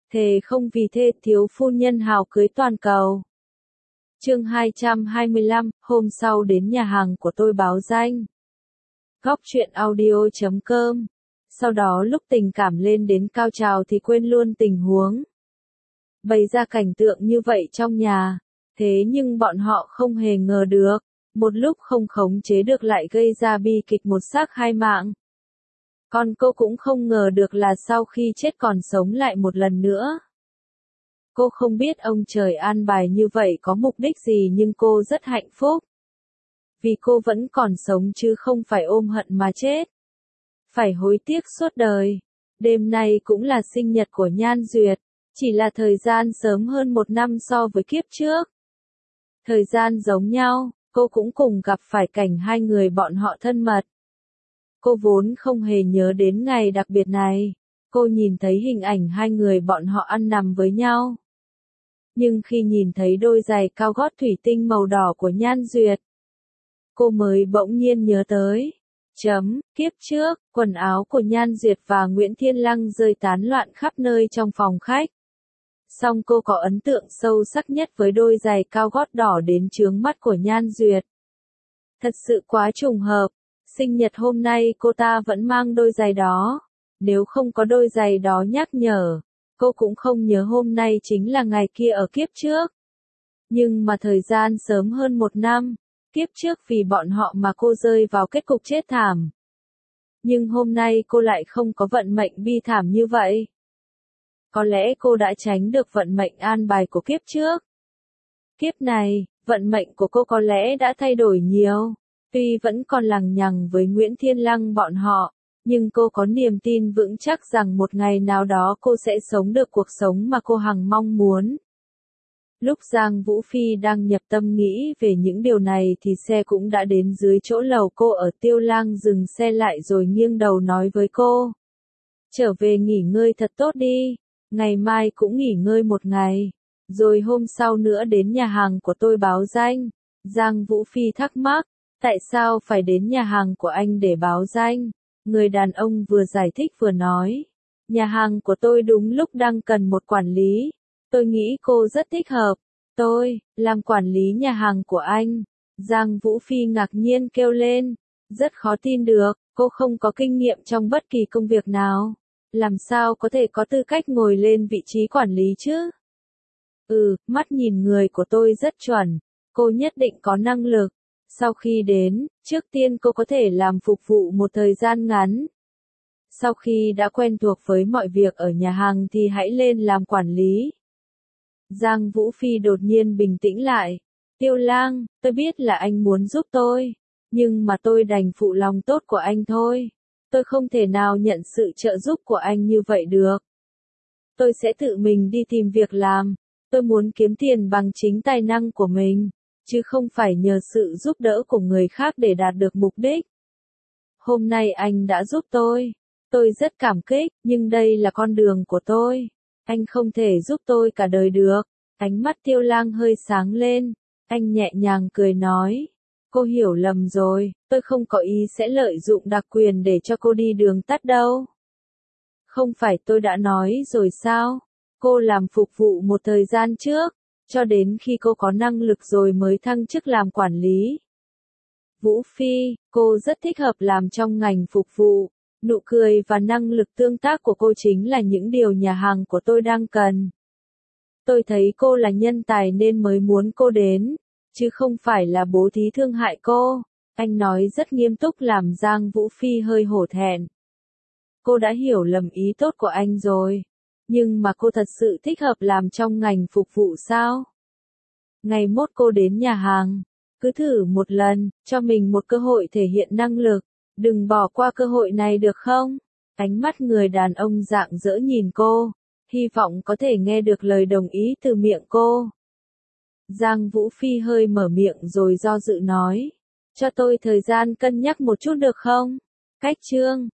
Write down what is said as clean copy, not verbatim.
thề không vì thê thiếu phu nhân hào cưới toàn cầu. Chương 225, hôm sau đến nhà hàng của tôi báo danh. Góc truyện audio.com. Sau đó lúc tình cảm lên đến cao trào thì quên luôn tình huống. Bày ra cảnh tượng như vậy trong nhà, thế nhưng bọn họ không hề ngờ được, một lúc không khống chế được lại gây ra bi kịch một xác hai mạng. Còn cô cũng không ngờ được là sau khi chết còn sống lại một lần nữa. Cô không biết ông trời an bài như vậy có mục đích gì nhưng cô rất hạnh phúc. Vì cô vẫn còn sống chứ không phải ôm hận mà chết. Phải hối tiếc suốt đời. Đêm nay cũng là sinh nhật của Nhan Duyệt, chỉ là thời gian sớm hơn 1 năm so với kiếp trước. Thời gian giống nhau, cô cũng cùng gặp phải cảnh hai người bọn họ thân mật. Cô vốn không hề nhớ đến ngày đặc biệt này, cô nhìn thấy hình ảnh hai người bọn họ ăn nằm với nhau. Nhưng khi nhìn thấy đôi giày cao gót thủy tinh màu đỏ của Nhan Duyệt, cô mới bỗng nhiên nhớ tới. Kiếp trước, quần áo của Nhan Duyệt và Nguyễn Thiên Lăng rơi tán loạn khắp nơi trong phòng khách. Song cô có ấn tượng sâu sắc nhất với đôi giày cao gót đỏ đến chướng mắt của Nhan Duyệt. Thật sự quá trùng hợp, sinh nhật hôm nay cô ta vẫn mang đôi giày đó. Nếu không có đôi giày đó nhắc nhở, cô cũng không nhớ hôm nay chính là ngày kia ở kiếp trước. Nhưng mà thời gian sớm hơn 1 năm, kiếp trước vì bọn họ mà cô rơi vào kết cục chết thảm. Nhưng hôm nay cô lại không có vận mệnh bi thảm như vậy. Có lẽ cô đã tránh được vận mệnh an bài của kiếp trước. Kiếp này, vận mệnh của cô có lẽ đã thay đổi nhiều. Tuy vẫn còn lằng nhằng với Nguyễn Thiên Lăng bọn họ, nhưng cô có niềm tin vững chắc rằng một ngày nào đó cô sẽ sống được cuộc sống mà cô hằng mong muốn. Lúc Giang Vũ Phi đang nhập tâm nghĩ về những điều này thì xe cũng đã đến dưới chỗ lầu cô ở. Tiêu Lang dừng xe lại rồi nghiêng đầu nói với cô. Trở về nghỉ ngơi thật tốt đi, ngày mai cũng nghỉ ngơi một ngày, rồi hôm sau nữa đến nhà hàng của tôi báo danh. Giang Vũ Phi thắc mắc, tại sao phải đến nhà hàng của anh để báo danh? Người đàn ông vừa giải thích vừa nói, nhà hàng của tôi đúng lúc đang cần một quản lý. Tôi nghĩ cô rất thích hợp. Tôi, làm quản lý nhà hàng của anh. Giang Vũ Phi ngạc nhiên kêu lên. Rất khó tin được, cô không có kinh nghiệm trong bất kỳ công việc nào. Làm sao có thể có tư cách ngồi lên vị trí quản lý chứ? Mắt nhìn người của tôi rất chuẩn. Cô nhất định có năng lực. Sau khi đến, trước tiên cô có thể làm phục vụ một thời gian ngắn. Sau khi đã quen thuộc với mọi việc ở nhà hàng thì hãy lên làm quản lý. Giang Vũ Phi đột nhiên bình tĩnh lại. Tiêu Lang, tôi biết là anh muốn giúp tôi, nhưng mà tôi đành phụ lòng tốt của anh thôi. Tôi không thể nào nhận sự trợ giúp của anh như vậy được. Tôi sẽ tự mình đi tìm việc làm. Tôi muốn kiếm tiền bằng chính tài năng của mình, chứ không phải nhờ sự giúp đỡ của người khác để đạt được mục đích. Hôm nay anh đã giúp tôi rất cảm kích, nhưng đây là con đường của tôi. Anh không thể giúp tôi cả đời được. Ánh mắt Tiêu Lang hơi sáng lên. Anh nhẹ nhàng cười nói. Cô hiểu lầm rồi, tôi không có ý sẽ lợi dụng đặc quyền để cho cô đi đường tắt đâu. Không phải tôi đã nói rồi sao? Cô làm phục vụ một thời gian trước, cho đến khi cô có năng lực rồi mới thăng chức làm quản lý. Vũ Phi, cô rất thích hợp làm trong ngành phục vụ. Nụ cười và năng lực tương tác của cô chính là những điều nhà hàng của tôi đang cần. Tôi thấy cô là nhân tài nên mới muốn cô đến, chứ không phải là bố thí thương hại cô. Anh nói rất nghiêm túc làm Giang Vũ Phi hơi hổ thẹn. Cô đã hiểu lầm ý tốt của anh rồi. Nhưng mà cô thật sự thích hợp làm trong ngành phục vụ sao? Ngày mốt cô đến nhà hàng, cứ thử một lần, cho mình một cơ hội thể hiện năng lực. Đừng bỏ qua cơ hội này được không? Ánh mắt người đàn ông rạng rỡ nhìn cô, hy vọng có thể nghe được lời đồng ý từ miệng cô. Giang Vũ Phi hơi mở miệng rồi do dự nói. Cho tôi thời gian cân nhắc một chút được không? Cách chương